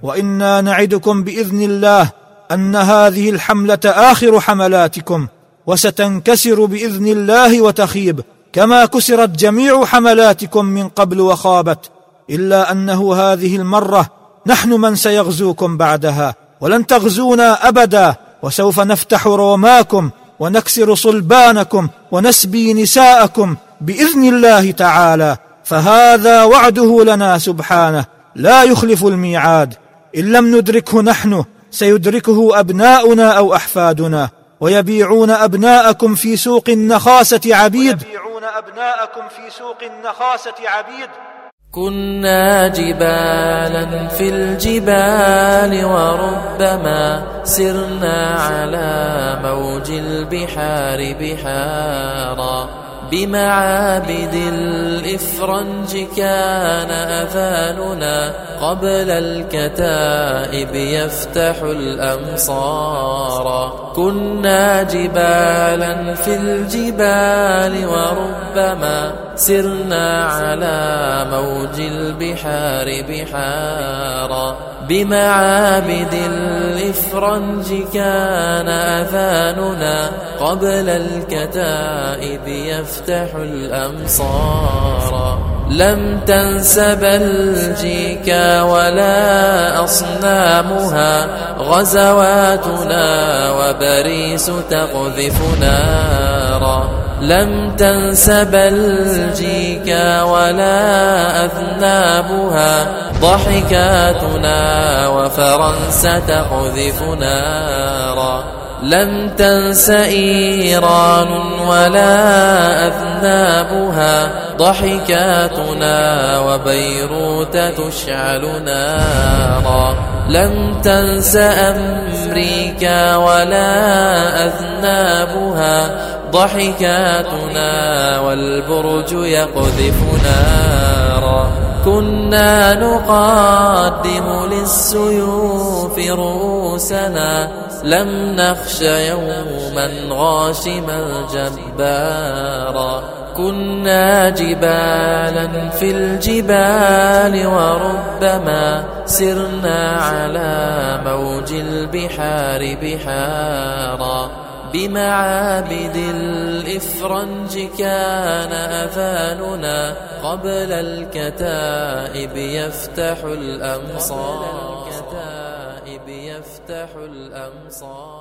وإنا نعدكم بإذن الله أن هذه الحملة آخر حملاتكم، وستنكسر بإذن الله وتخيب كما كسرت جميع حملاتكم من قبل وخابت، إلا أنه هذه المرة نحن من سيغزوكم بعدها، ولن تغزونا أبدا، وسوف نفتح روماكم ونكسر صلبانكم ونسبي نساءكم بإذن الله تعالى. فهذا وعده لنا سبحانه لا يخلف الميعاد، إن لم ندركه نحن سيدركه أبناؤنا أو أحفادنا، ويبيعون أبناءكم في سوق النخاسة عبيد. كنا جبالا في الجبال وربما سرنا على موج البحار بحارا، بمعابد الإفرنج كان أذاننا قبل الكتائب يفتح الأمصار. كنا جبالا في الجبال وربما سرنا على موج البحار بحارا، بمعابد الإفرنج كان أذاننا قبل الكتائب يفتح الأمصار. لم تنس بلجيكا ولا أصنامها غزواتنا وباريس تقذف نارا. لم تنس بلجيكا ولا أذنابها ضحكاتنا وفرنسا تقذف نارا. لم تنس إيران ولا أذنابها ضحكاتنا وبيروت تشعل نارا. لم تنس أمريكا ولا أذنابها ضحكاتنا والبرج يقذف نارا. كنا نقدم للسيوف رؤوسنا، لم نخش يوما غاشما جبارا. كنا جبالا في الجبال وربما سرنا على موج البحار بحارا، بمعابد الإفرنج كان أذاننا قبل الكتائب يفتح الأمصار.